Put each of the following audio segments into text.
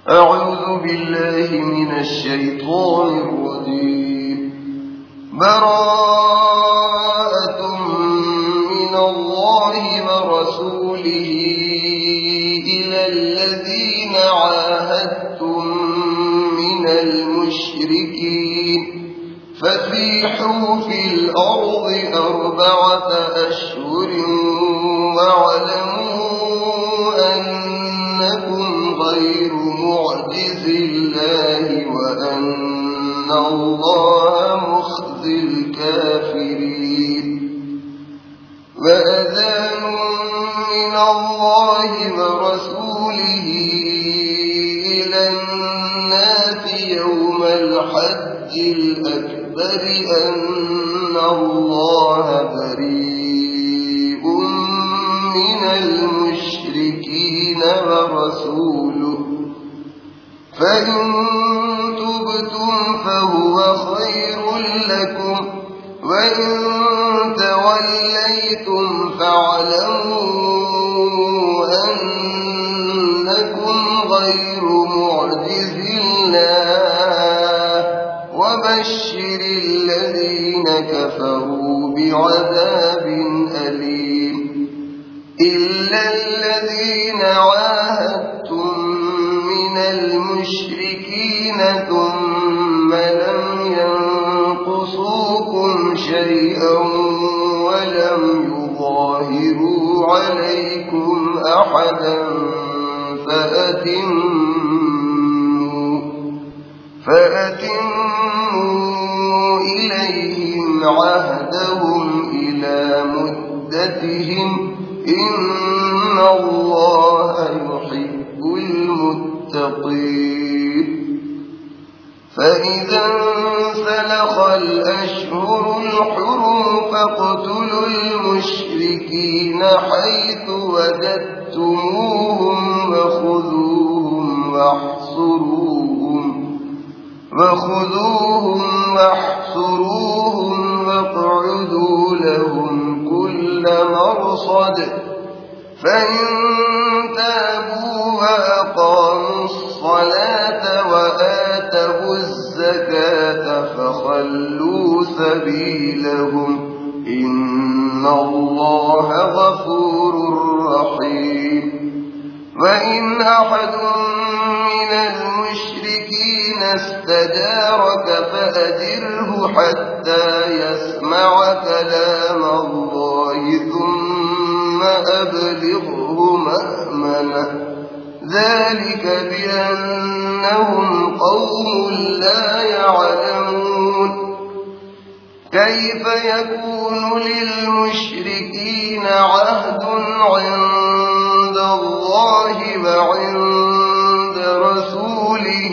أعوذ بالله من الشيطان الرجيم. براءة من الله ورسوله إلى الذين عاهدتم من المشركين فسيحوا في الأرض 4 أشهر واعلموا أنكم غير معجز الله وأن الله مخزي الكافرين. وأذان من الله ورسوله إلى الناس يوم الحج الأكبر أن الله بريء من المشركين ورسوله فإن تبتم فهو خير لكم وإن توليتم فاعلموا أنكم غير معجز الله وبشر الذين كفروا بعذاب أليم. إلا الذين عاهدتم من المشركين ثم لم ينقصوكم شيئا ولم يظاهروا عليكم أحدا فأتموا إليهم عهدهم إلى مدتهم إن الله يحب المتقين. فإذا انسلخ الأشهر الحرم فاقتلوا المشركين حيث وجدتموهم وخذوهم واحصروهم واقعدوا لهم كل مرصد. فإن تابوا وأقاموا الصلاة وآتوا الزكاة فخلوا سبيلهم إن الله غفور رحيم. وإن أحد من المشركين استجارك فأجره حتى يسمع كلام الله ثم أبلغه مأمنه ذلك بأنهم قوم لا يعلمون. كيف يكون للمشركين عهد عند الله وعند رسوله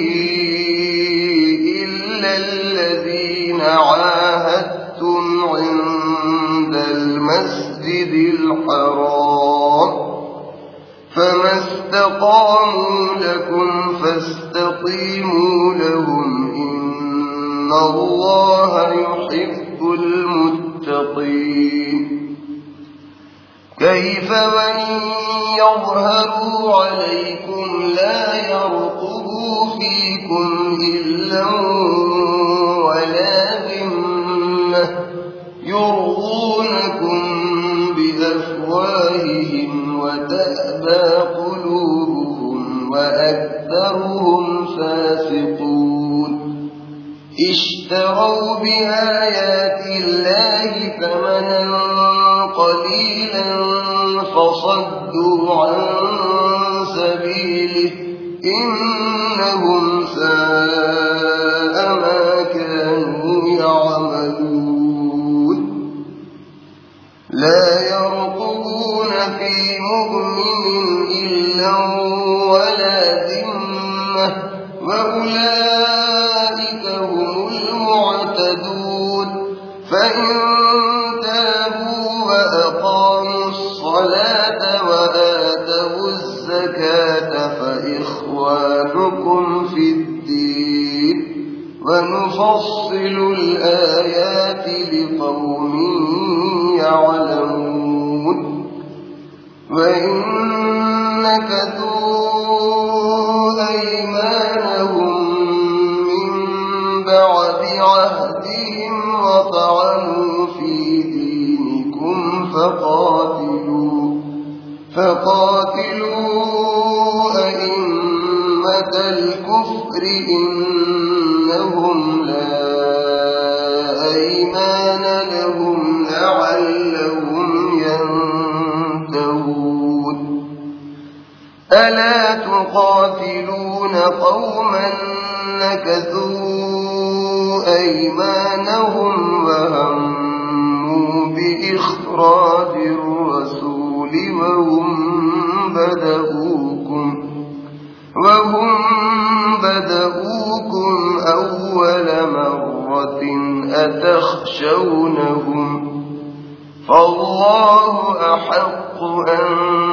إلا الذين عاهدتم عند المسجد الحرام فما استقاموا لكم فاستقيموا لهم إن الله يحب المتقين. كيف وإن يظهروا عليكم لا يرقبوا فيكم إلا ولا ذمة يرضونكم بأفواههم وتأبى قلوبهم وأكثرهم فاسقون. اشتروا بآيات الله ثمنا قليلا فصدوا عن سبيله إنهم ساء ما كانوا يعملون. لا يرقبون في مؤمن إلا ولا ذمة وأولئك هم المعتدون. فإن تابوا وأقاموا الصلاة وآتوا الزكاة فإخوانكم في الدين ونفصل الآيات لقوم يعلمون. وإن نكثوا أيمانهم كلمة الكفر إنهم لا أيمان لهم لعلهم ينتهون ألا تقاتلون قوما نكثوا أيمانهم وهموا بإخراج الرسول وهم بدؤوكم أول مرة أتخشونهم فالله أحق أن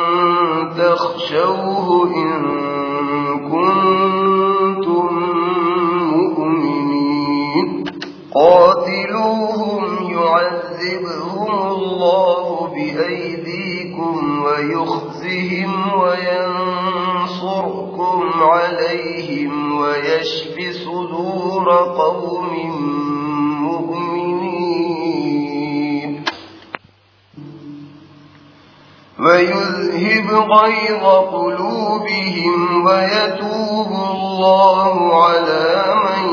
تخشوه إن كنتم مؤمنين قاتلوهم يعذبهم الله بأيديكم ويخزهم وينصركم عليهم ويشف صدور قوم مؤمنين ويذهب غيظ قلوبهم ويتوب الله على من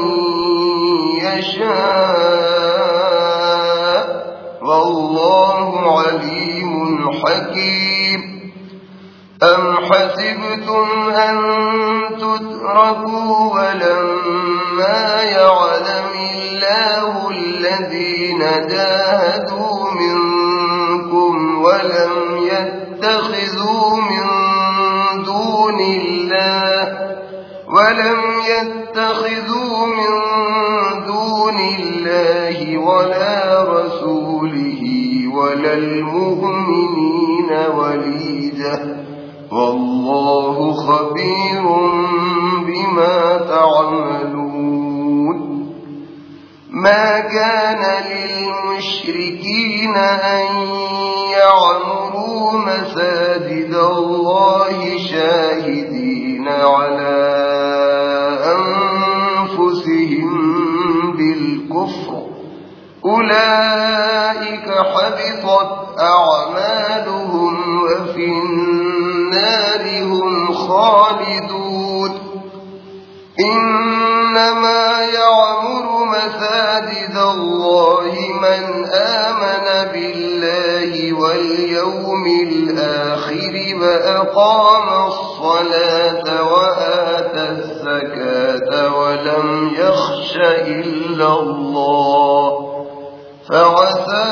يشاء والله عليم حكيم أم حسبتم أن تتركوا ولما يعلم الله الذين جاهدوا منكم ولم يتخذوا من دون الله ولا رسوله ولا المؤمنين وليجة والله خبير بما تعملون ما كان للمشركين أن يعمروا مساجد الله شاهدين على أنفسهم بالكفر أولئك حبطت أعمالهم وفي النار هم خالدون إنما يعمر مساجد الله من آمن بالله واليوم الآخر وأقام الصلاة وآتى الزكاة ولم يخش إلا الله فعسى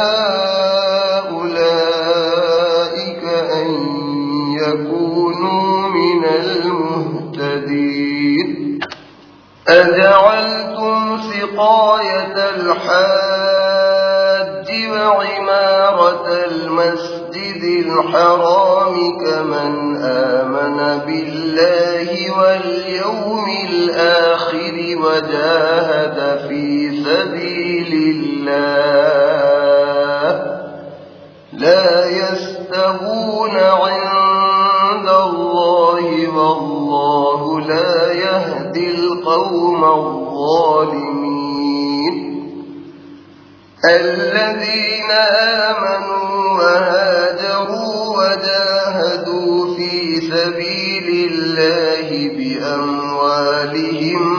أولئك أن يكونوا من المهتدين أجعلتم سقاية الحاج وعمارة المسجد الحرام كمن آمن بالله واليوم الآخر وجاهد في سبيل الله لا يستوون عند الله والله لا يهدي القوم الظالمين الذين آمنوا وهاجروا وجاهدوا في سبيل الله بأموالهم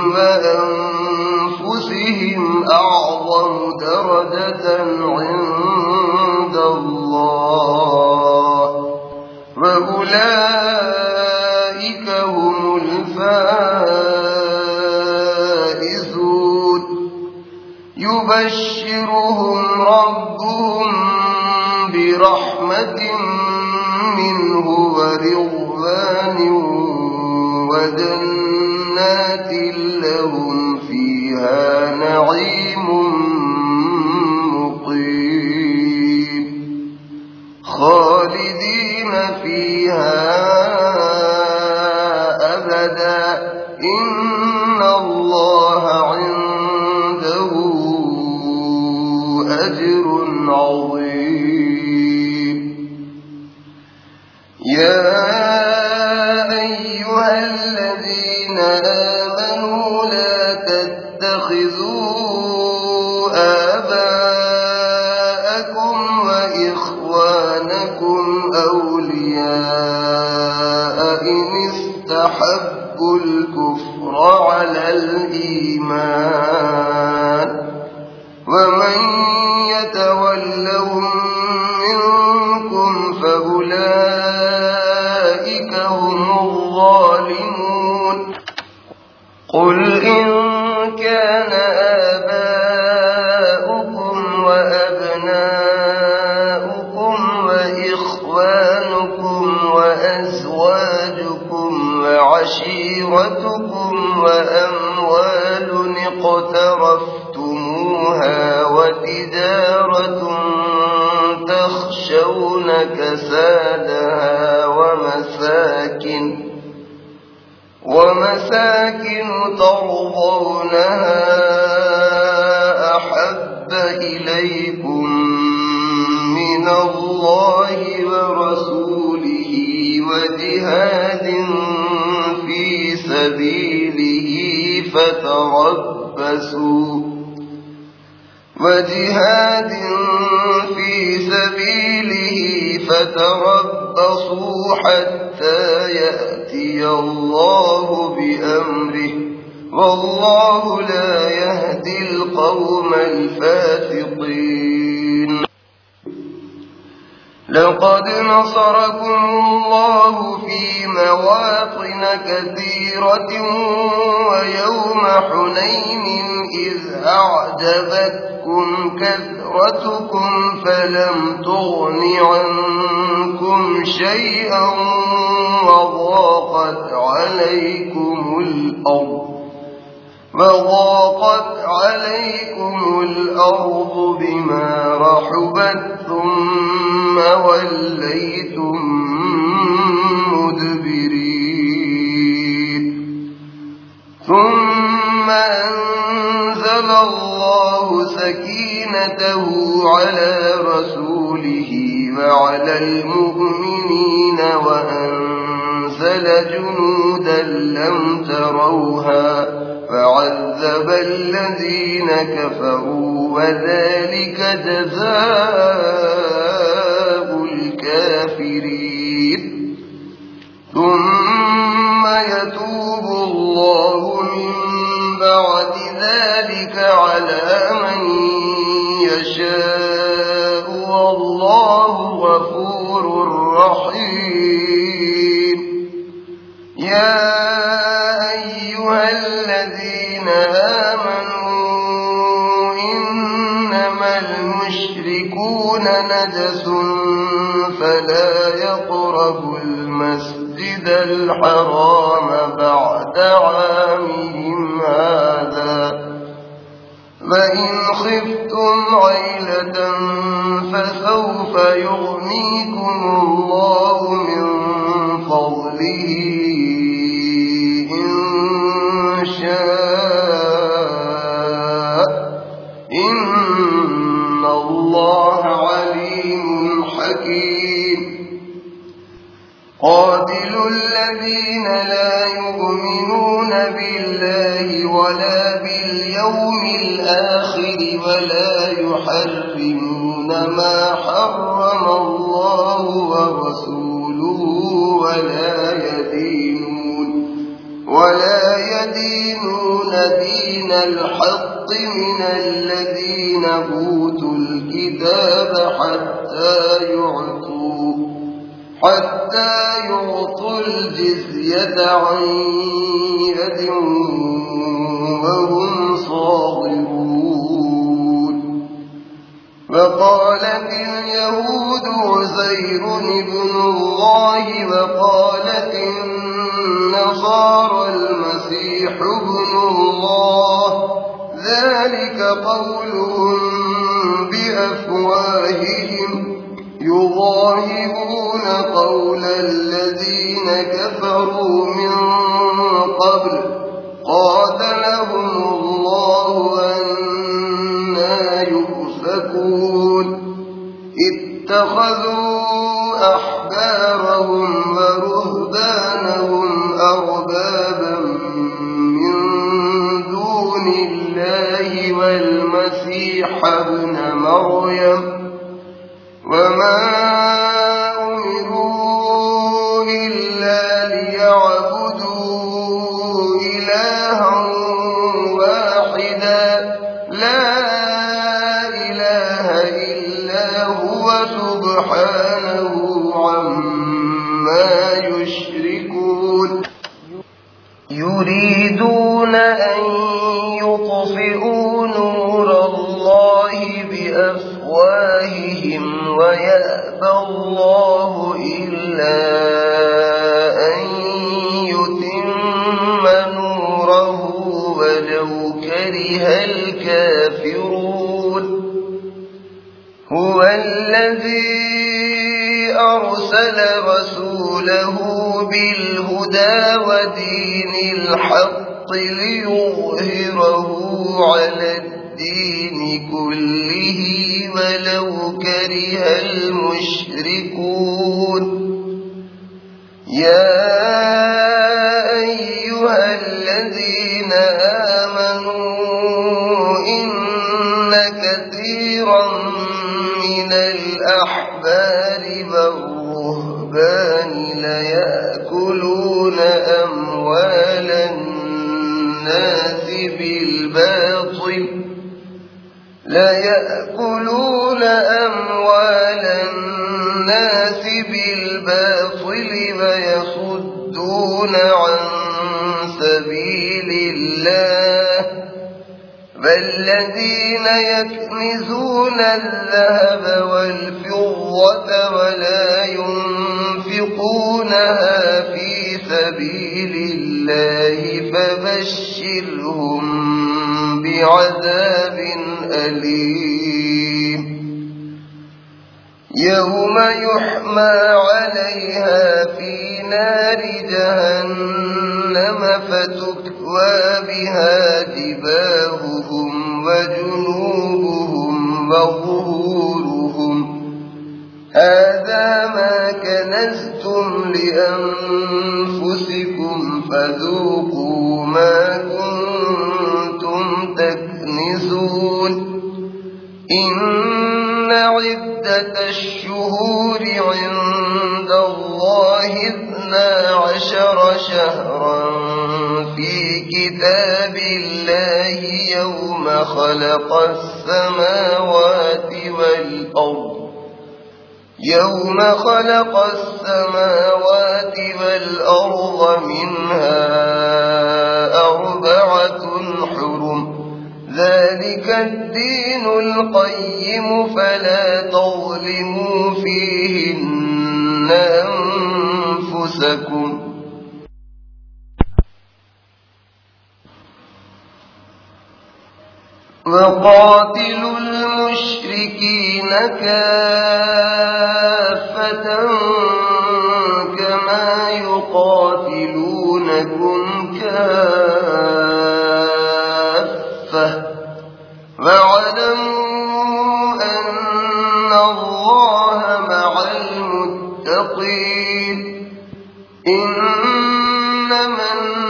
وأنفسهم أعظم درجة عند الله وأولئك هم الفائزون يبشرهم ربهم برحمة منه ورضوان وجنات لهم فيها نعيم مقيم خالدين فيها أبدا إن الله عنده أجر عظيم يا أيها الذين آمنوا لا تتخذوا آباءكم وإخوانكم أولياء إن استحبوا الكفر على الإيمان ومن يتولهم منكم فأولئك هم الظالمون قل إن كان آباؤكم وأبناؤكم وإخوانكم وأزواجكم وعشيرتكم وأموال اقترفتموها وتجارة تخشون كسادها ومساكن ترضونها أحب إليكم من الله ورسوله وجهاد في سبيله فتربصوا حتى يأتي الله بأمره والله لا يهدي القوم الفاسقين لقد نصركم الله في مواطن كثيرة ويوم حنين إذ أعجبتكم كثرتكم فلم تغن عنكم شيئا وضاقت عليكم الأرض بما رحبت ثم وليتم مدبرين ثم أنزل الله سكينته على رسوله وعلى المؤمنين وأنزل جنودا لم تروها فعذب الذين كفروا وذلك جزاء الكافرين ثم يتوب الله من بعد ذلك على من يشاء والله غفور رحيم يا أيها الذين آمنوا إنما المشركون نجس فلا يقربوا المسجد الحرام بعد عامهم هذا فإن خفتم عيلة فسوف يغنيكم الله من فضله إن الله عليم حكيم قاتلوا الذين لا يؤمنون بالله ولا باليوم الآخر ولا يحرمون ما حرم الله ورسوله ولا يدينون دين الحق من الذين أوتوا الكتاب حتى يعطوا الجزية عن يد وهم صاغرون وقالت اليهود عزير ابن الله وقالت النصارى المسيح ابن الله ذلك قولهم بأفواههم يضاهئون قول الذين كفروا من قبل قاتلهم الله أنى يؤفكون اتخذوا أحبارهم ورهبانهم أربابا من دون الله والمسيح ابن مريم وما أمروا إلا ليعبدوا يريدون أن يطفئوا نور الله بأفواههم ويأبى الله إلا أن يتم نوره ولو كره الكافرون هو الذي أرسل رسوله بالهدى ودين الحق ليظهره على الدين كله ولو كره المشركون يا أيها الذين آمنوا إن كثيرا من الأحبار والرهبان ليأكلون أموال الناس بالباطل ويصدون عن سبيل الله والذين يكنزون الذهب والفضة ولا ينفقونها في سبيل الله فبشرهم بعذاب أليم يوم يحمى عليها في نار جهنم فتكوى بها جباههم وجنوبهم وظهورهم هذا ما كنزتم لأنفسكم فذوقوا ما كنتم تكنزون إن عدة الشهور عند الله 12 شهرا في كتاب الله يوم خلق السماوات والأرض منها 4 حرم ذلك الدين القيم فلا تظلموا فيهن أنفسكم وقاتلوا المشركين كافة كما يقاتلونكم كافة واعلموا أن الله مع المتقين إنما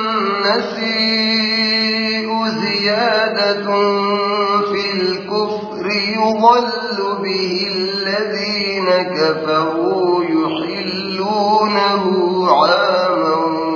النسيء زيادة في الكفر يضل به الذين كفروا يحلونه عاما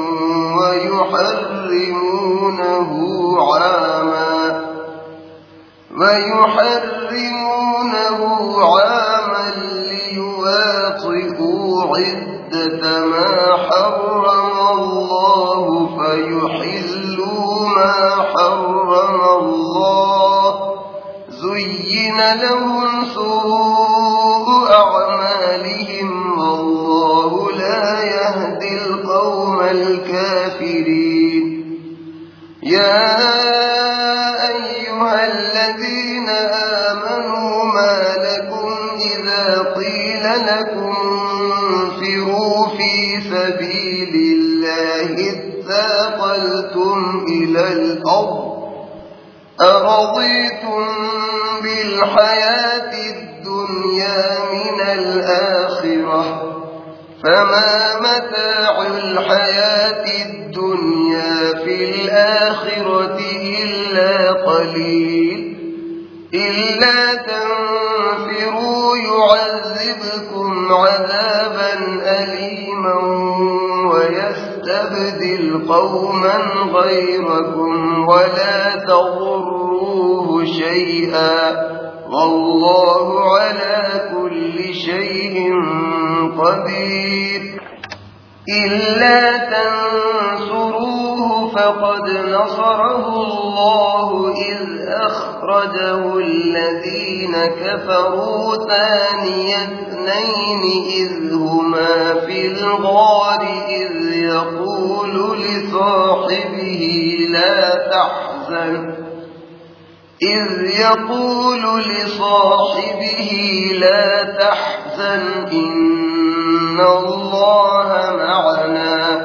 ويحرمونه عاما ليواطئوا عدة ما حرم الله فيحلوا ما حرم الله زين لهم سوء أعمالهم والله لا يهدي القوم الكافرين يا أيها الذين آمنوا ما لكم إذا قيل لكم انفروا في سبيل الله اثاقلتم إلى الأرض أرضيتم بالحياة الدنيا من الآخرة فما متاع الحياة الدنيا في الآخرة إلا قليل إلا تنفروا يعذبكم عذابا أليما ويستبدل قوما غيركم ولا تضروه شيئا والله على كل شيء قدير إلا تنصروه فقد نصره الله إذ أخرجه الذين كفروا ثاني اثنين إذ هما في الغار إذ يقول لصاحبه لا تحزن إن الله معنا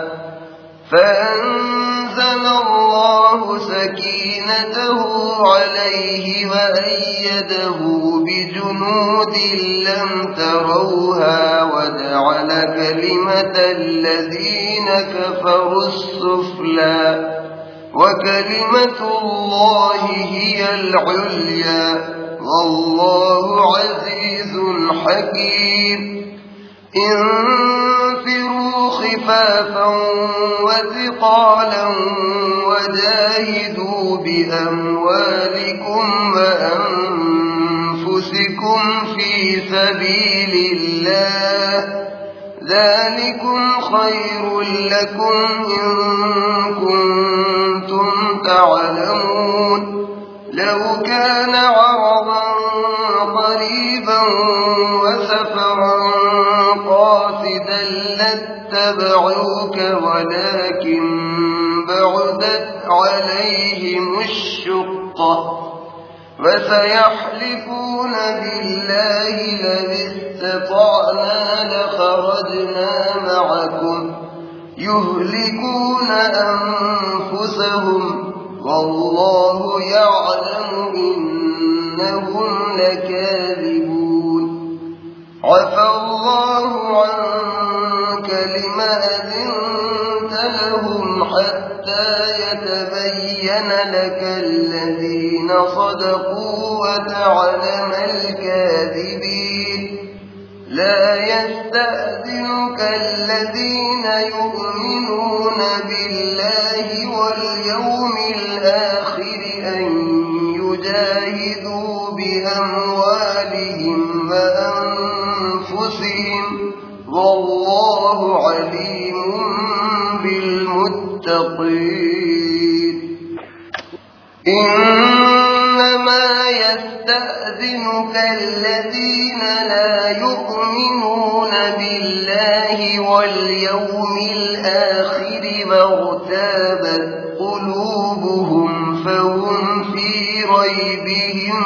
فأنزل الله سكينته عليه وأيده بجنود لم تروها وجعل كلمة الذين كفروا السفلى وكلمة الله هي العليا والله عزيز حكيم انفروا خفافا وثقالا وجاهدوا بأموالكم وأنفسكم في سبيل الله ذلكم خير لكم إن كنتم تعلمون لو كان عرضا قريبا وسفرا قاصدا لاتبعوك ولكن بعدت عليهم الشقة وسيحلفون بالله لو استطعنا لخرجنا معكم يهلكون أنفسهم والله يعلم إنهم لكاذبون عفى الله عنك لما أذنت لهم حتى يتبين لك الذين صدقوا وتعلم الكاذبين لا يستأذنك الذين يؤمنون بالله واليوم الآخر أن يجاهدوا بأموالهم وأنفسهم والله عليم بالمتقين إنما يستأذنك الذين لا يؤمنون بالله واليوم الآخر وارتابت قلوبهم فهم في ريبهم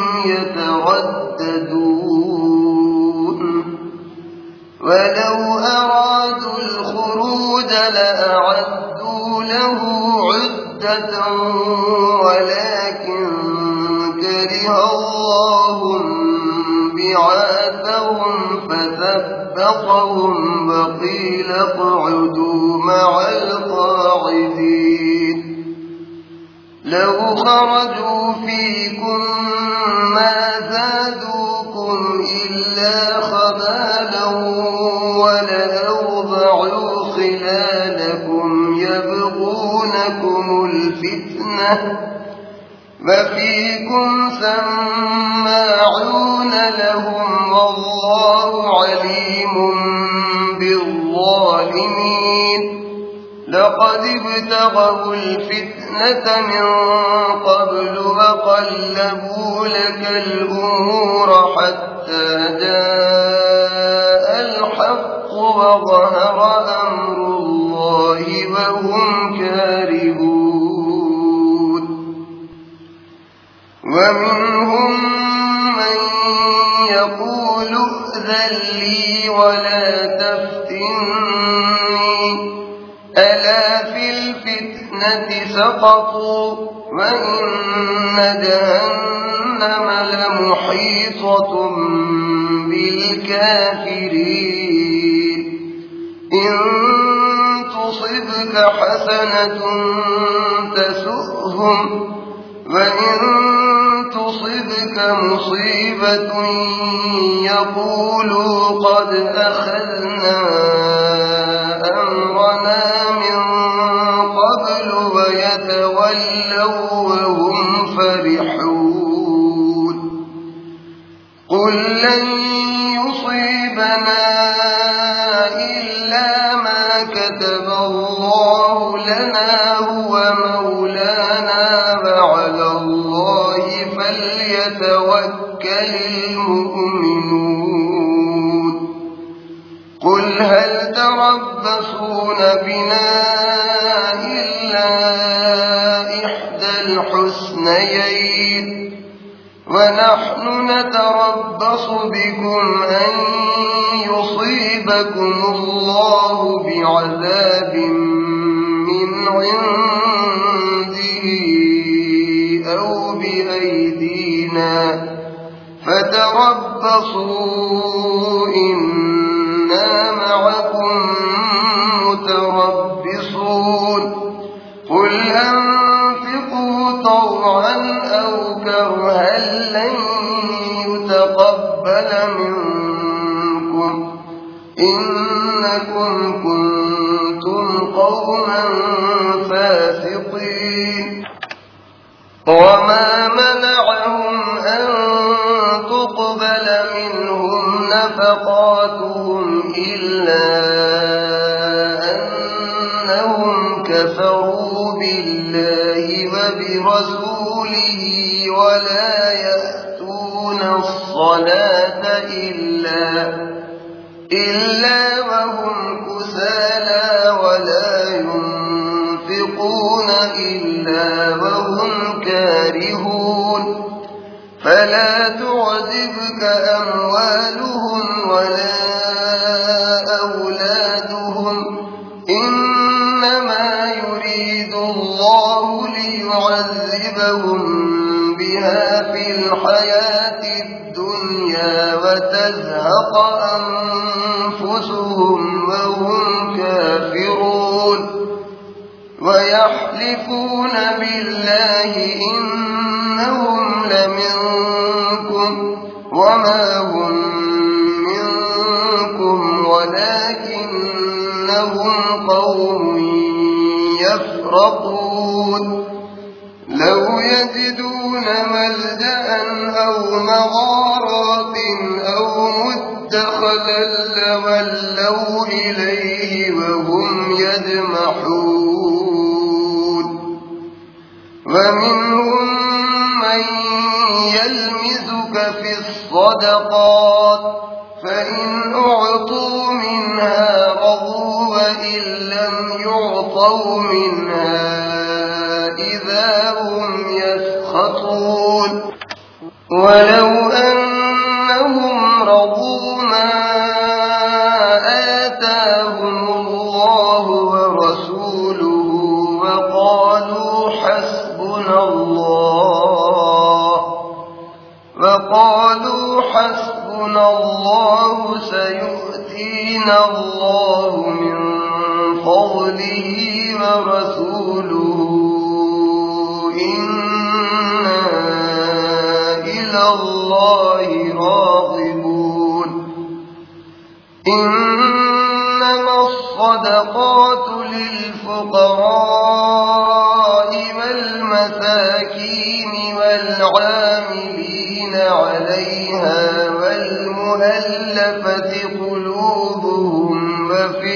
يترددون ولو أرادوا الخروج لأعدوا له عدة ولكن كره الله بعاثهم فثبطهم وقيل اقعدوا مع القاعدين لو خرجوا فيكم ما زادوكم إلا خبالا ولأوضعوا خلالكم يبغونكم الفتنة وفيكم سماعون لهم والله عليم بالظالمين لقد ابتغوا الفتنة من قبل وقلبوا لك الأمور حتى جاء الحق وظهر أمر الله وهم كارهون ومنهم من يقول ائذن لي ولا تفتني ألا في الفتنة سقطوا وإن جهنم لمحيطة بالكافرين إن تصبك حسنة تسؤهم وإن تصبك مصيبة يقولوا قد أخذنا أمرنا من قبل ويتولوا وهم فرحون قل لن يصيبنا إلا ما كتب الله لنا هو مولانا وعلى الله فليتوكل المؤمنون قل هل تربصون بنا إلا إحدى الحسنيين ونحن نتربص بكم أن يصيبكم الله بعذاب من عنده أو بأيدينا فتربصوا إنا معكم متربصون قل أنفقوا طوعا أو كرها لن يتقبل منكم إنكم كنتم قوما فاسقين وما منعهم أن تقبل منهم نفقاتهم إلا أنهم كفروا بالله وبرسوله ولا يأتون الصلاة إلا وهم كسالى ولا ينفقون إلا وهم كارهون فلا تعجبك أموالهم ولا أولادهم إنما يريد الله ليعذبهم بها في الحياة الدنيا وتزهق أنفسهم وهم كافرون ويحلفون بالله إنهم لمنكم وما هم منكم ولكنهم قوم يفرقون لو يجدون ملجأ أو مغارات أو مدخلا لولوا إليه وهم يجمحون ومنهم من يلمزك في الصدقات فإن أعطوا منها رضوا وإن لم يعطوا منها إذا هم يسخطون ولو أنهم رضوا ما آتاهم الله ورسوله وقالوا حسبنا الله سيؤتينا الله من فضله ورسوله إنا إلى الله راغبون إنما الصدقات للفقراء والمساكين والعاملين عليها والمؤلفة قلوبهم وفي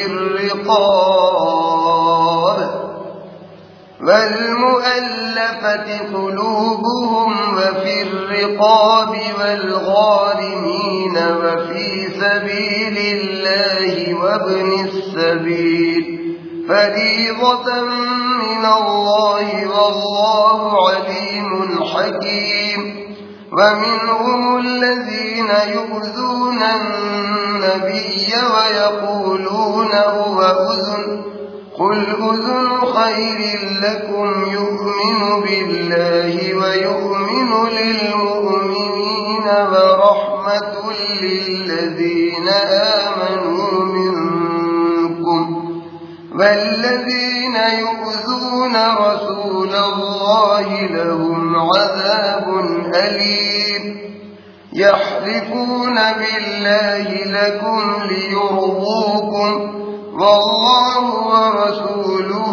الرقاب والغارمين وفي سبيل الله وابن السبيل فريضة من الله والله عليم حكيم ومنهم الذين يؤذون النبي ويقولون هو أذن قل أذن خير لكم يؤمن بالله ويؤمن للمؤمنين ورحمة للذين آمنوا منكم والذين يؤذون رسول الله لهم عذاب أليم يحلفون بالله لكم ليرضوكم والله ورسوله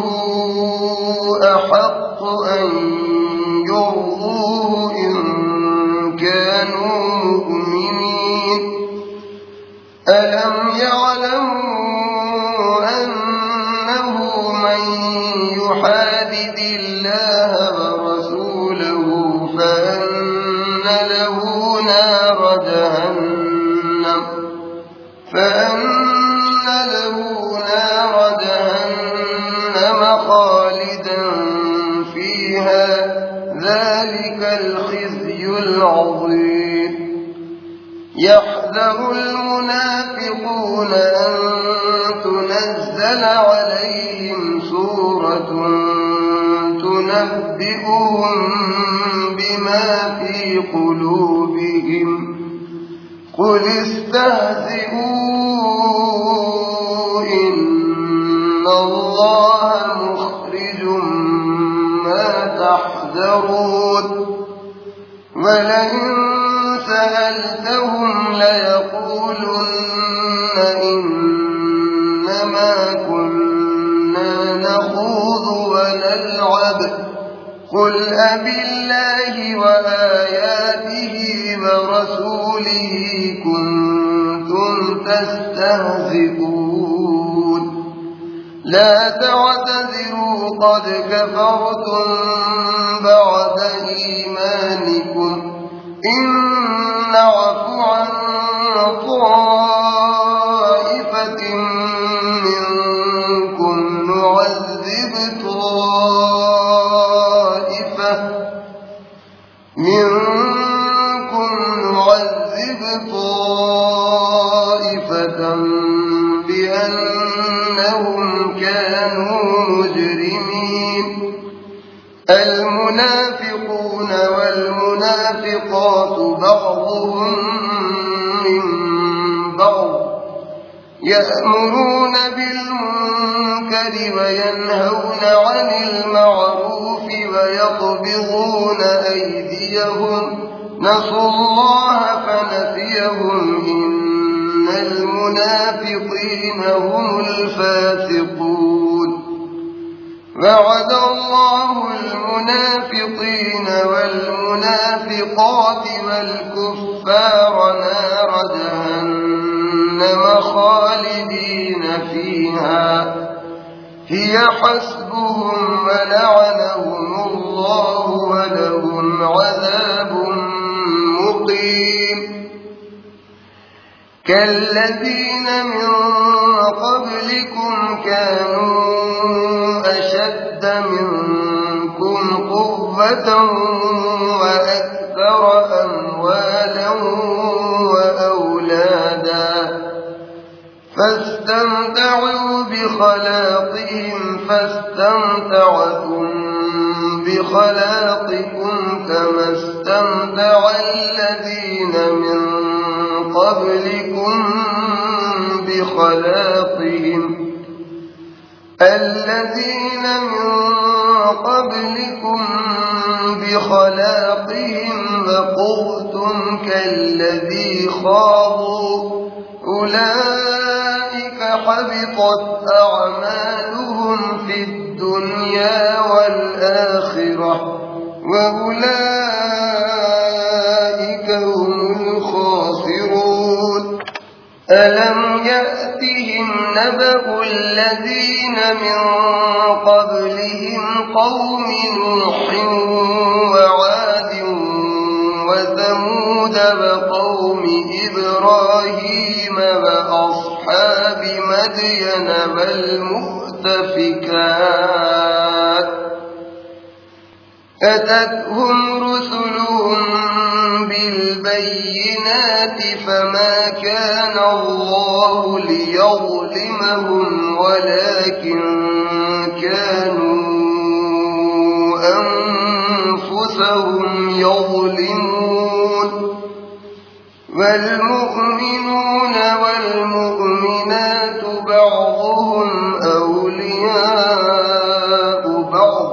أحق أن يرضوه إن كانوا مؤمنين الله ورسوله فأن له نار جهنم خالدا فيها ذلك الخزي العظيم يحذر المنافقون أن تنزل عليهم سورة تنبئهم بما في قلوبهم قل استهزئوا إن الله مخرج ما تحذرون ولئن سألتهم ليقولن إنما كنا نخوض ونلعب قل أبالله وآياته ورسوله كنتم تستهزئون لا تعتذروا قد كفرتم بعد إيمانكم إن نعف عن طائفة منكم نعذب طائفة بأنهم كانوا مجرمين المنافقون والمنافقات بعضهم من بعض يأمرون بالمنكر وينهون عن المعروف ويقبضون أيديهم نسوا الله فنسيهم إن المنافقين هم الفاسقون وعد الله المنافقين والمنافقات والكفار نار جهنم خالدين فيها هي حسبهم ولعنهم الله ولهم عذاب مقيم كالذين من قبلكم كانوا أشد منكم قوة وأكثر أموالا وأولادا فاستمتعوا بخلاقهم فاستمتعتم بخلاقكم كما استمتع الذين من قبلكم بخلاقهم وقلتم كالذي خاضوا أولئك حبطت أعمالهم في الدنيا والآخرة وأولئك هم الخاسرون ألم يأتهم نبأ الذين من قبلهم قوم نوح وعاد وثمود وقوم إبراهيم وأصحاب مدين والمؤتفكات أتتهم رسلهم بالبينات فما كان الله ليظلمهم ولكن كانوا أنفسهم يظلمون والمؤمنون والمؤمنات بعضهم أولياء بعض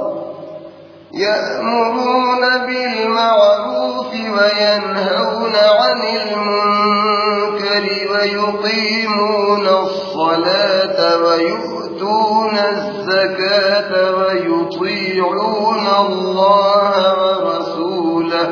يأمرون بالمعروف وينهون عن المنكر ويقيمون الصلاة ويؤتون الزكاة ويطيعون الله ورسوله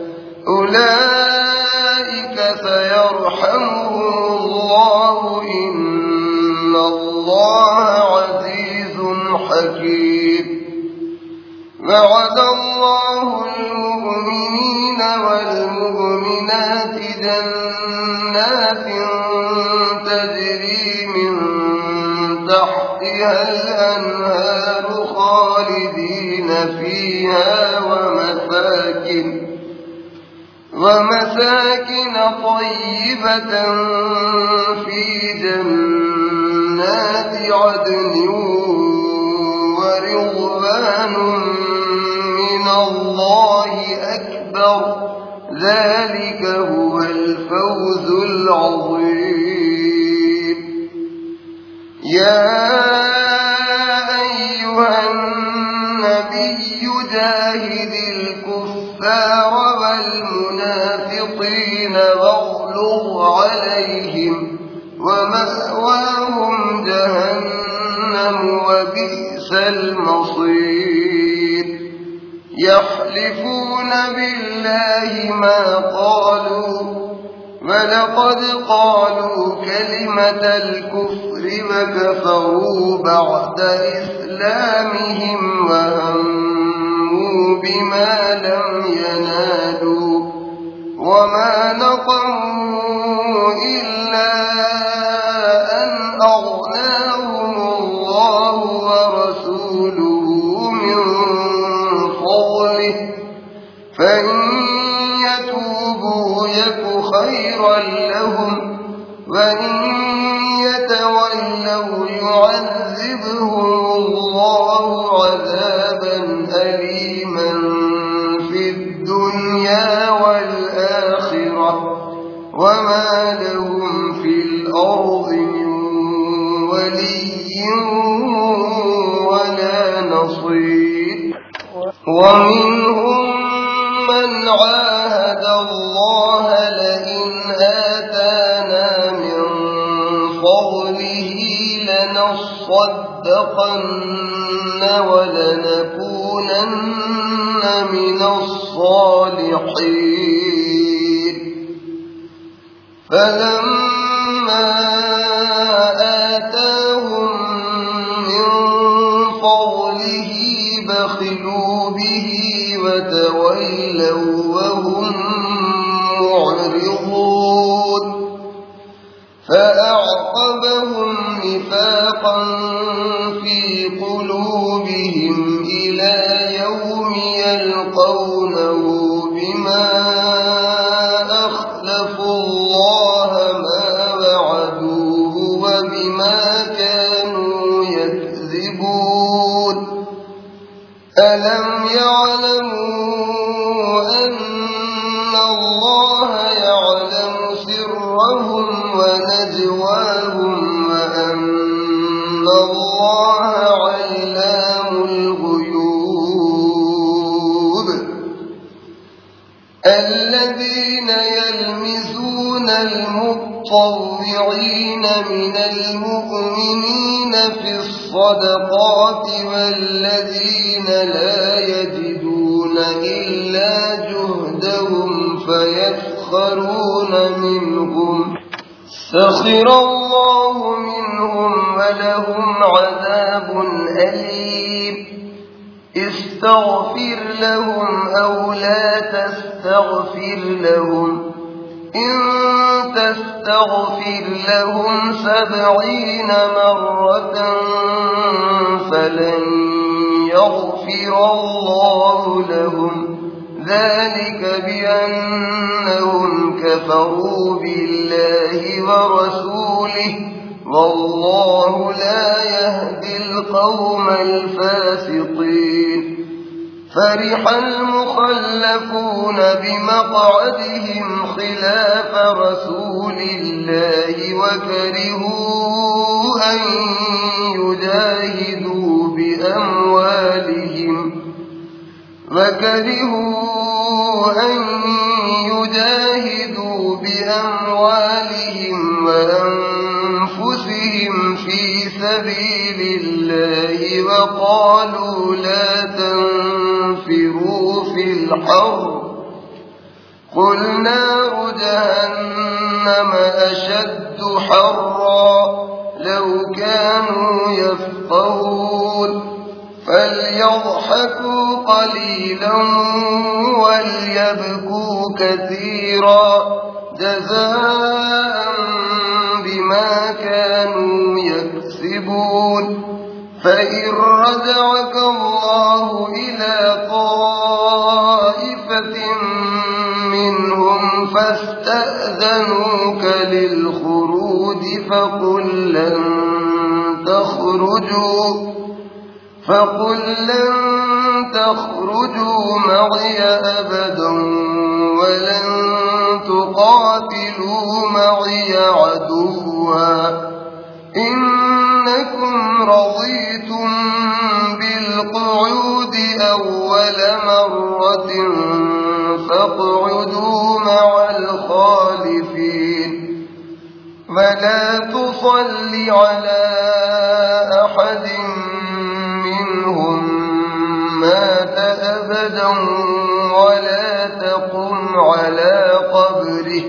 أولئك سيرحمهم الله إن الله عزيز حكيم وعد الله المؤمنين والمؤمنات جنات تجري من تحتها الأنهار خالدين فيها ومساكن طيبة في جنات عدن ورضوان من الله أكبر ذلك هو الفوز العظيم يا أيها النبي جاهد الكفار والمنافقين واغلظ عليهم ومأواهم جهنم وبئس المصير يحلفون بالله ما قالوا ولقد قالوا كلمة الكفر وكفروا بعد إسلامهم وهموا بما لم ينالوا وما نقموا إلا أن أغناهم الله ورسوله من فضله فإن يتوبوا يك خيرا لهم وإن يتولوا يعذبهم الله عذابا أليما في الدنيا والآخرة وما لهم في الأرض من ولي ولا نصير ومنهم من عاهد الله لئن آتانا من فضله لنصدقن ولنكونن من الصالحين فلما آتاهم من فضله بخلوا به وتولوا وهم معرضون فأعقبهم نفاقا في قلوبهم إلى يوم يلقونه بما أخلفوا الله ما وعدوه وبما كانوا يكذبون ألم يعلموا أن الله يعلم سرهم ونجواهم وأن الله علام الغيوب الذين يلمزون المطوعين من المؤمنين في الصدقات والذين لا يجدون إلا جهدهم فيسخرون منهم سخر الله منهم ولهم عذاب أليم استغفر لهم أو لا تستغفر لهم إن تستغفر لهم 70 مرة فلن يغفر الله لهم ذلك بأنهم كفروا بالله ورسوله والله لا يهدي القوم الفاسقين فرح المخلفون بمقعدهم خلاف رسول الله وكرهوا أن يجاهدوا بأموالهم وأنفسهم في سبيل الله وقالوا لا تنفروا في الحر قل نار جهنم أشد حرا لو كانوا يفقهون فليضحكوا قليلا وليبكوا كثيرا جزاء بما كانوا يكسبون فإن رجعك الله إلى طائفة منهم فاستأذنوك للخروج فقل لن تخرجوا معي أبدا ولن تقاتلوا معي عدوا إنكم رضيتم بالقعود أول مرة فاقعدوا مع الخالفين ولا تصل على أحد منهم مات أبدا ولا تقم على قبره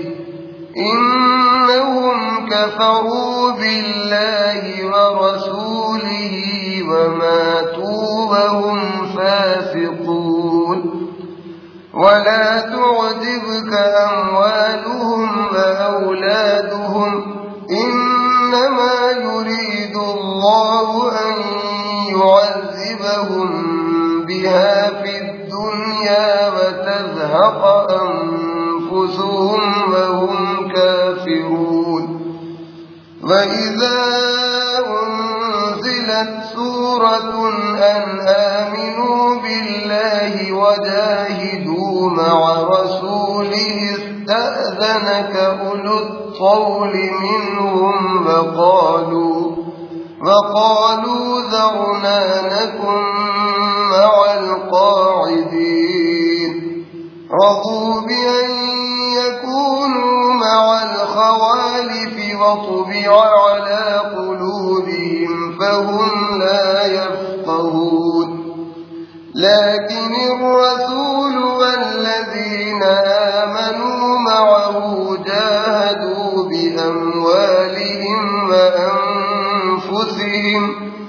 إنهم كفروا بالله ورسوله وماتوا وهم فاسقون ولا تعجبك أموالهم وأولادهم إنما يريد الله أن يعذبهم بها في الدنيا وتزهق أنفسهم وهم كافرون وإذا أنزلت سورة أن آمنوا بالله وجاهدوا مع رسوله استأذنك أولو الطول منهم وقالوا ذرنا نكن مع القاعدين رضوا بأن يكونوا مع الخوالف وطبع على قلوبهم فهم لا يفقهون لكن الرسول والذين آمنوا معه جاهدوا بأموالهم وأنفسهم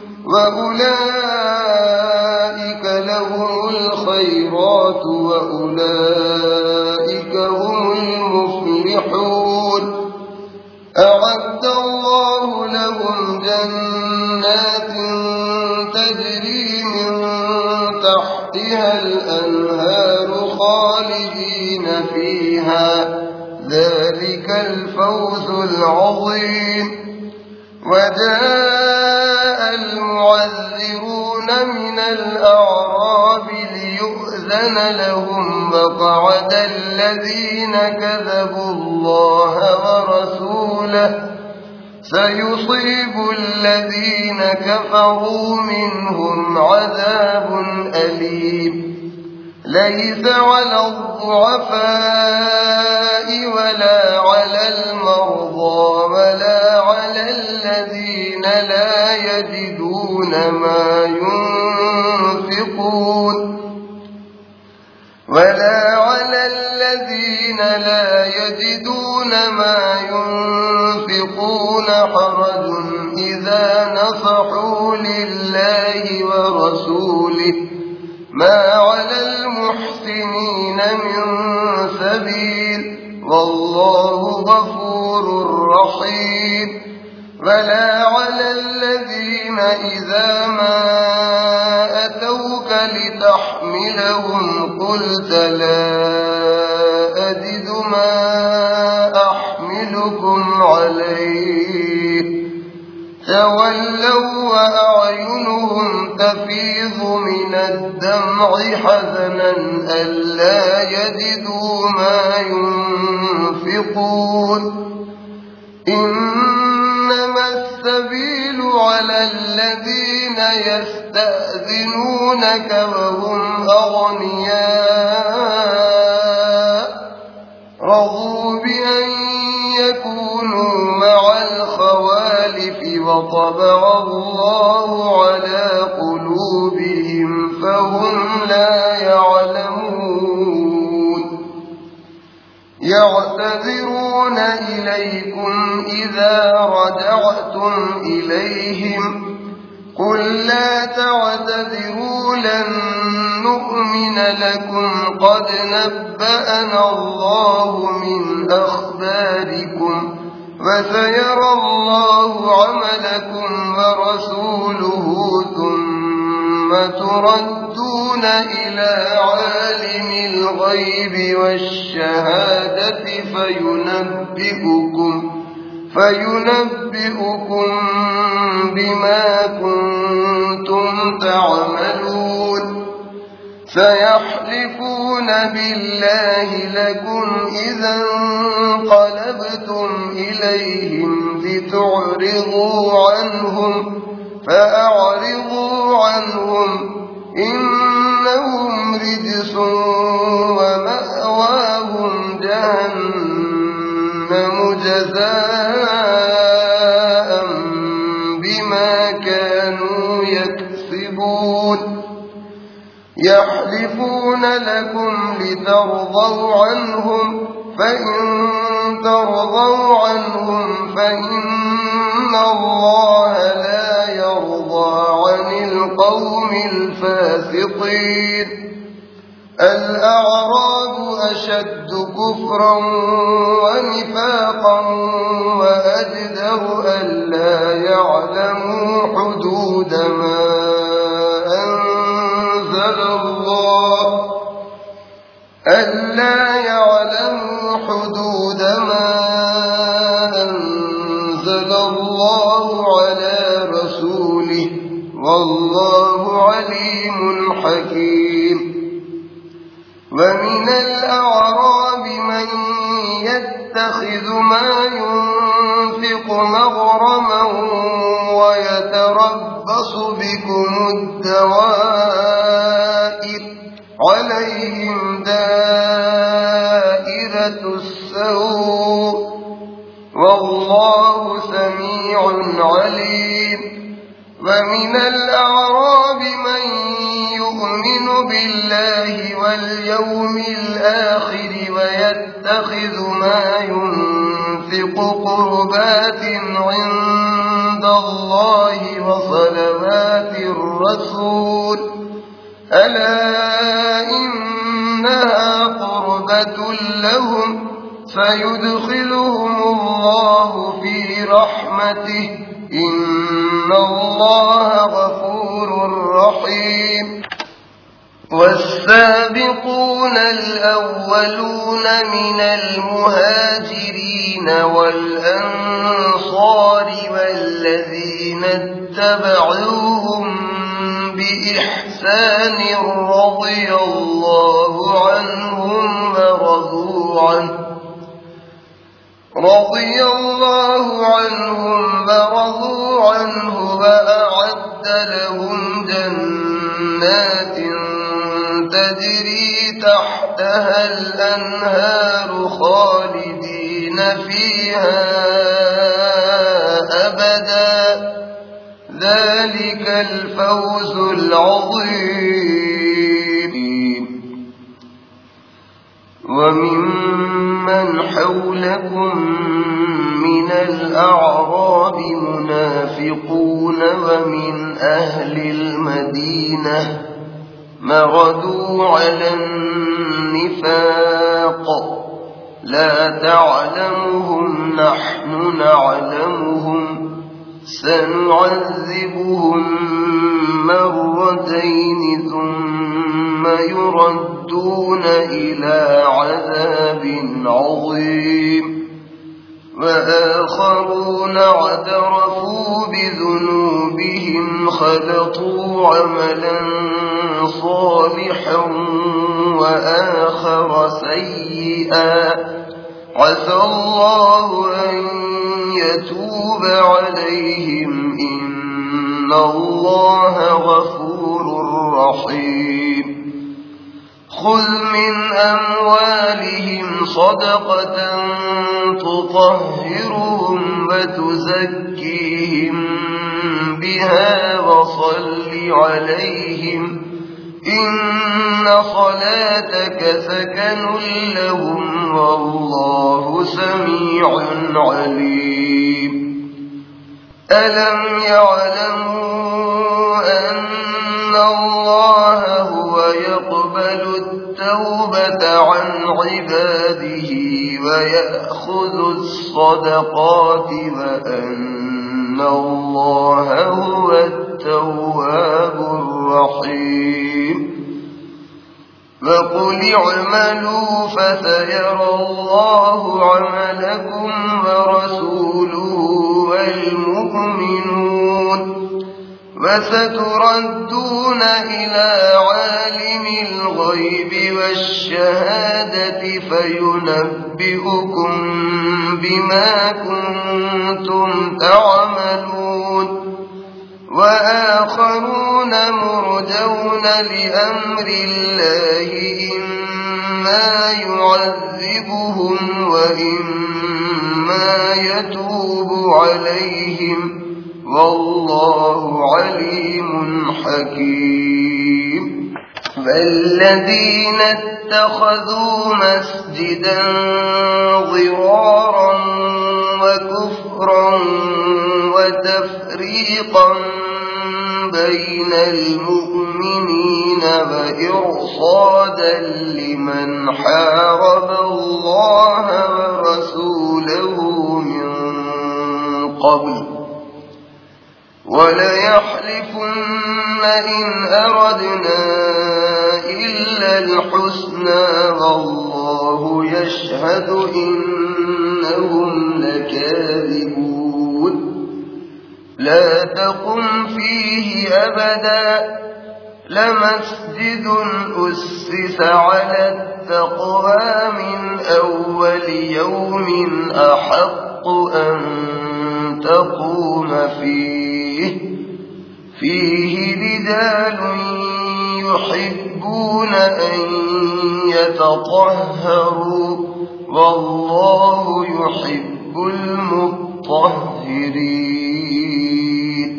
وأولئك لهم الخيرات وأولئك هم المفلحون أعد الله لهم جنات تجري من تحتها الأنهار خالدين فيها ذلك الفوز العظيم وجاء المعذرون من الأعراب ليؤذن لهم وقعد الذين كذبوا الله ورسوله سيصيب الذين كفروا منهم عذاب أليم ليس على الضعفاء ولا على المرضى ولا على الذين لا يجدون ما ينفقون حرج إذا نصحوا لله ورسوله ما على المحسنين من سبيل والله غفور رحيم ولا على الذين إذا ما أتوك لتحملهم قلت لا أجد ما أحملكم عليه تولوا وأعينهم تفيض من الدمع حزنا ألا يجدوا ما ينفقون إنما السبيل على الذين يستأذنونك وهم أغنياء رضوا بأن يكونوا مع الخوالف وطبع الله على قلوبهم فهم لا يعلمون يعتذرون إليكم إذا رجعتم إليهم قل لا تعتذروا لن نؤمن لكم قد نبأنا الله من أخباركم وسيرى الله عملكم ورسوله ثم تردون إلى عالم الغيب والشهادة فينبئكم بما كنتم تعملون سيحلفون بالله لكم إذا انقلبتم إليهم لتعرضوا عنهم فأعرضوا عنهم إنهم رجس ومأواهم جهنم جزاء بما كانوا يكسبون يحلفون لكم لترضوا عنهم فإن ترضوا عنهم فإن الله لا يرضى عن القوم الفاسقين الأعراب أشد كفرا ونفاقا وأجدر ألا يعلموا حدود ما أنزل الله على رسوله والله عليم حكيم ومن الأعراب من يتخذ ما ينفق مغرما ويتربص بكم الدوائر عليهم دائرة السوء والله سميع عليم ومن الأعراب من يؤمن بالله واليوم الآخر ويتخذ ما ينفق قربات عند الله وصلوات الرسول ألا إنها قربة لهم فيدخلهم الله في رحمته إن الله غفور رحيم والسابقون الأولون من المهاجرين والأنصار والذين اتبعوهم بإحسان رضي الله عنهم ورضوا عنه وأعد لهم جنات تجري تحتها الأنهار خالدين فيها أبدا ذلك الفوز العظيم وممن حولكم من الأعراب منافقون ومن أهل المدينة مردوا على النفاق لا تعلمهم نحن نعلمهم سنعذبهم مرتين ثم يردون إلى عذاب عظيم وآخرون اعترفوا بذنوبهم خلطوا عملا صالحا وآخر سيئا عسى الله أن يتوب عليهم إن الله غفور رحيم خذ من أموالهم صدقة تطهرهم وتزكيهم بها وصل عليهم إن صلاتك سكن لهم والله سميع عليم ألم يعلموا الله هو يقبل التوبة عن عباده ويأخذ الصدقات وأن الله هو التواب الرحيم وقل اعملوا فسيرى الله عملكم ورسوله والمؤمنون وستردون إلى عالم الغيب والشهادة فينبئكم بما كنتم تعملون وآخرون مرجون لأمر الله إما يعذبهم وإما يتوب عليهم والله عليم حكيم والذين اتخذوا مسجدا ضرارا وكفرا وتفريقا بين المؤمنين وإرصادا لمن حارب الله ورسوله من قبل وليحلفن إن أردنا إلا الحسنى والله يشهد إنهم لكاذبون لا تقم فيه أبدا لمسجد أسس على التقوى من أول يوم أحق أن تقوم فيه رجال يحبون أن يتطهروا والله يحب المطهرين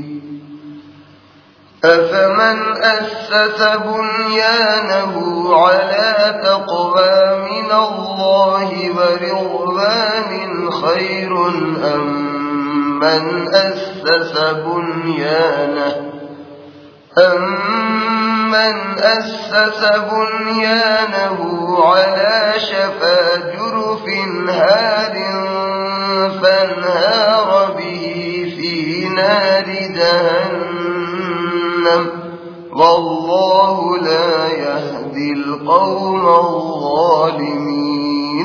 أفمن أسس بنيانه على تقوى من الله ورضوان خير أم من أسس بنيانه على شفا جرف هار فانهار به في نار جهنم والله لا يهدي القوم الظالمين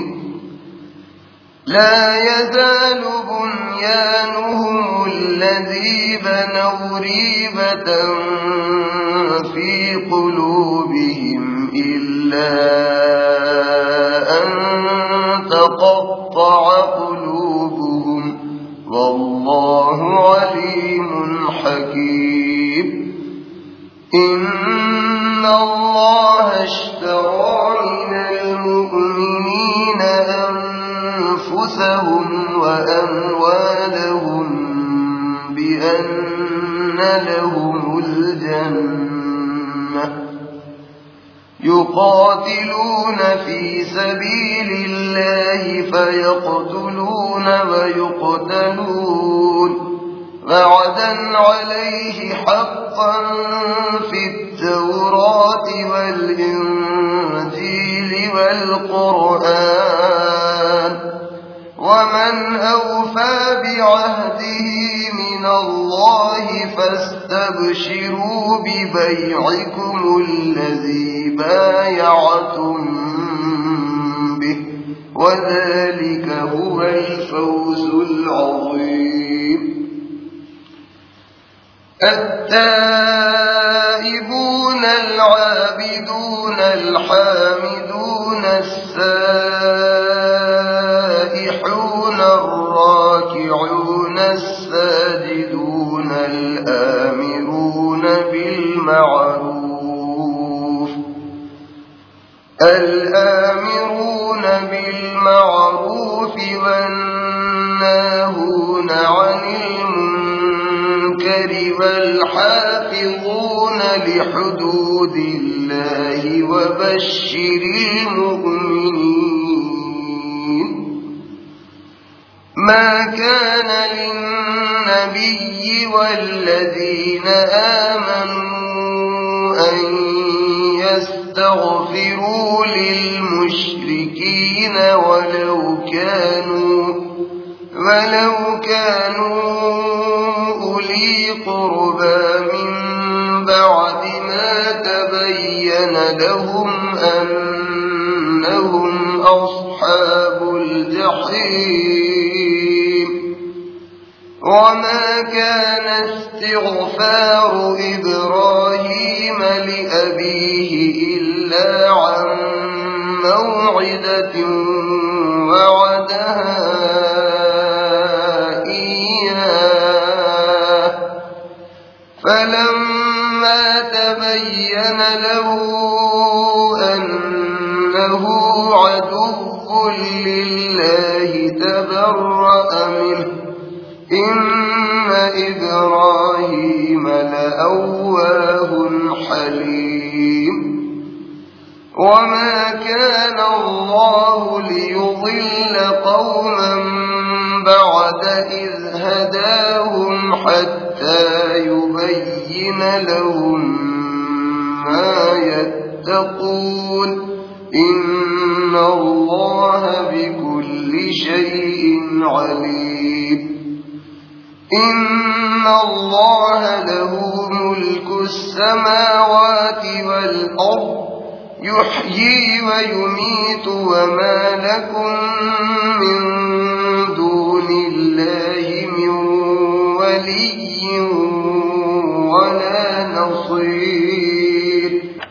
لا يزال بنيانهم الذي بنوا ريبة في قلوبهم إلا أن تقطع قلوبهم والله عليم حكيم إن الله اشترى من المؤمنين أنفسهم وأموالهم بأن لهم الجنة يقاتلون في سبيل الله فيقتلون ويقتلون وعدا عليه حقا في التوراة والإنجيل والقرآن ومن أوفى بعهده من الله فاستبشروا ببيعكم الذي بايعتم به وذلك هو الفوز العظيم التائبون العابدون الحامدون السائحون الراكعون الساجدون الآمرون بالمعروف والناهون عن المنكر والحافظون لحدود الله وبشر المؤمنين ما كان للنبي والذين آمنوا أن يستغفروا للمشركين ولو كانوا أولي قربى من بعد ما تبين لهم أنهم أصحاب الجحيم وما كان استغفار إبراهيم لأبيه إلا عن موعدة وعدها إياه فلما تبين له أنه عدو لله تبرأ منه إن إبراهيم لأواه حليم وما كان الله ليضل قوما بعد إذ هداهم حتى يبين لهم ما يتقون إن الله بكل شيء عليم إن الله له ملك السماوات والأرض يحيي ويميت وما لكم من دون الله من ولي ولا نصير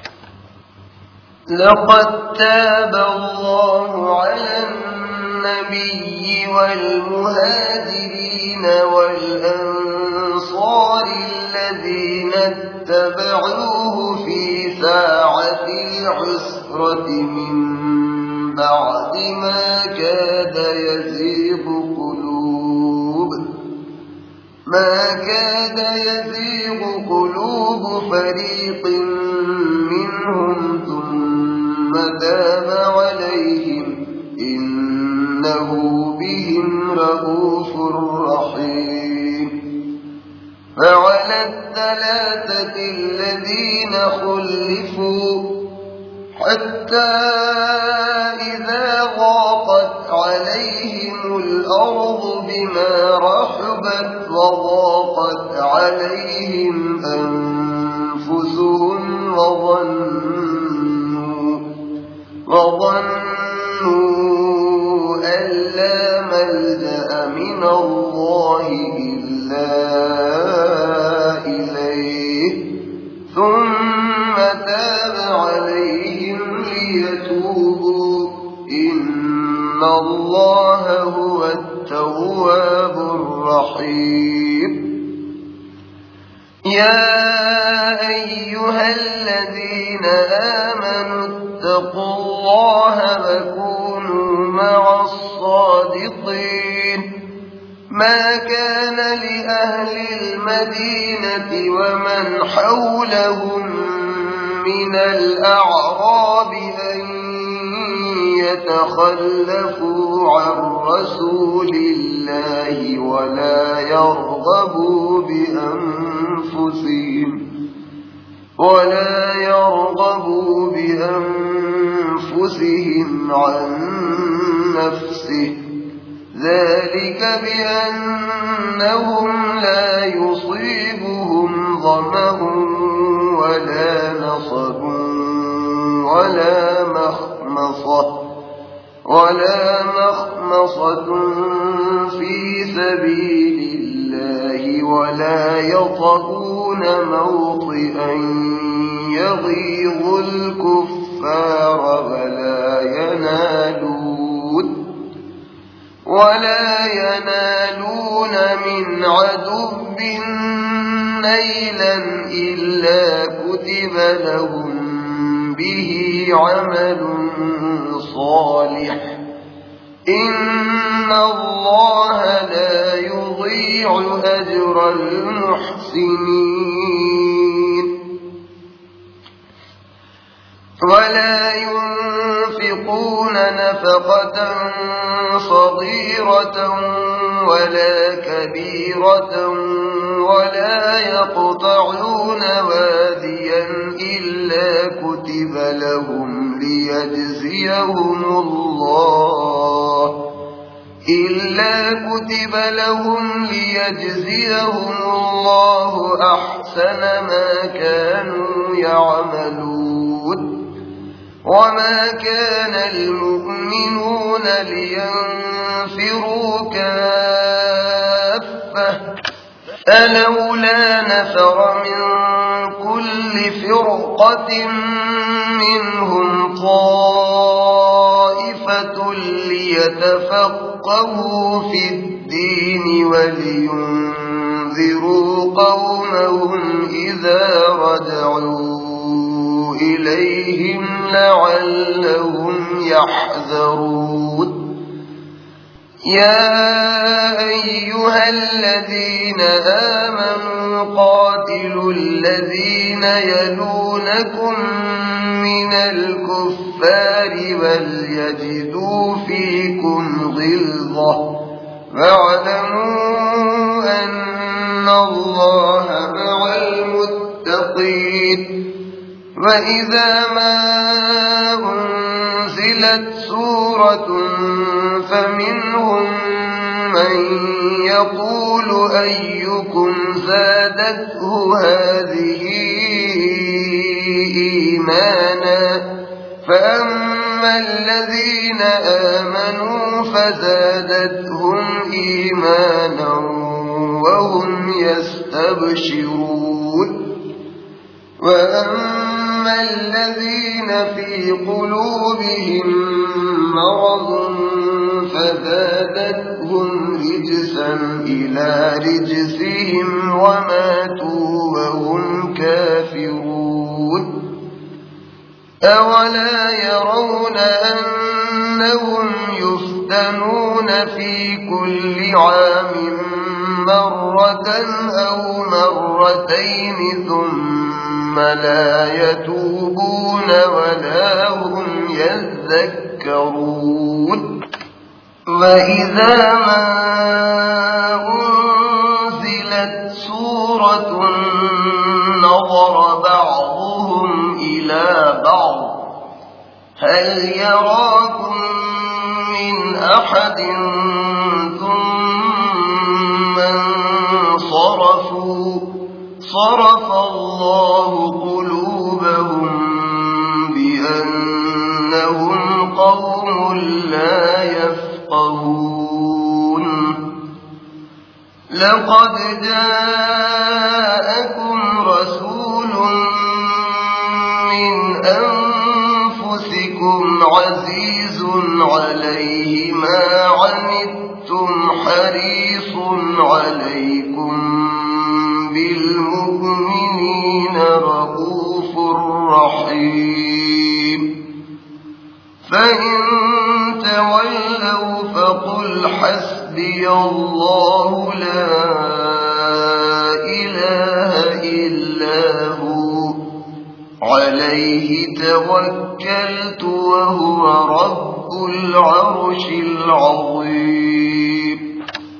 لقد تاب الله على النبي والمهاجرين والأنصار الذين اتبعوه في ساعة العسرة من بعد ما كاد يزيغ قلوب فريق منهم ثم تاب عليهم إنه بهم رءوف رحيم فعلى الثلاثة الذين خلفوا حتى إذا ضاقت عليهم الأرض بما رحبت وضاقت عليهم أنفسهم وظنوا أن لا ملجأ من الله إلا إليه ثم تاب عليهم ليتوبوا إن الله هو التواب الرحيم يا أيها الذين آمنوا اتقوا الله وكونوا مع الصادقين ما كان لأهل المدينة ومن حولهم من الأعراب أن يتخلفوا عن رسول الله ولا يرغبوا بأنفسهم عن نفسه ذلك بأنهم لا يصيبهم ظمأ ولا نصب ولا مخمصة في سبيل الله ولا يطؤون موطئا يغيظ الكفار ولا ينالون من عدو نيلا إلا كتب لهم به عمل صالح إن الله لا يضيع أجر المحسنين ولا ينفقون نفقة صغيرة ولا كبيرة ولا يقطعون واديا كتب لهم ليجزيهم الله أحسن ما كانوا يعملون وما كان المؤمنون لينفروا كافة فلولا نفر من كل فرقة منهم طائفة ليتفقهوا في الدين ولينذروا قومهم إذا رجعوا إليهم لعلهم يحذرون يا أيها الذين آمنوا قاتلوا الذين يلونكم من الكفار وليجدوا فيكم غلظة واعلموا أن الله مع المتقين وإذا ما أنزلت سورة فمنهم من يقول أيكم زادته هذه إيمانا فأما الذين آمنوا فزادتهم إيمانا وهم يستبشرون وأما الذين في قلوبهم مرض فزادتهم رجسا إلى رجسهم وماتوا وهم كافرون أولا يرون أنهم يفتنون في كل عام مرة أو مرتين ثم لا يتوبون ولا هم يذكرون وإذا ما أنزلت سورة نظر بعضهم إلى بعض هل يراكم من أحد ثم انصرفوا صرف الله قلوبهم بأنهم قوم لا يفقهون لقد جاءكم رسول من أنفسكم عزيز عليه ما عنتم حريص عليكم بالمؤمنين رؤوف رحيم فإن تولوا فقل حسبي الله لا إله إلا هو عليه توكلت وهو رب العرش العظيم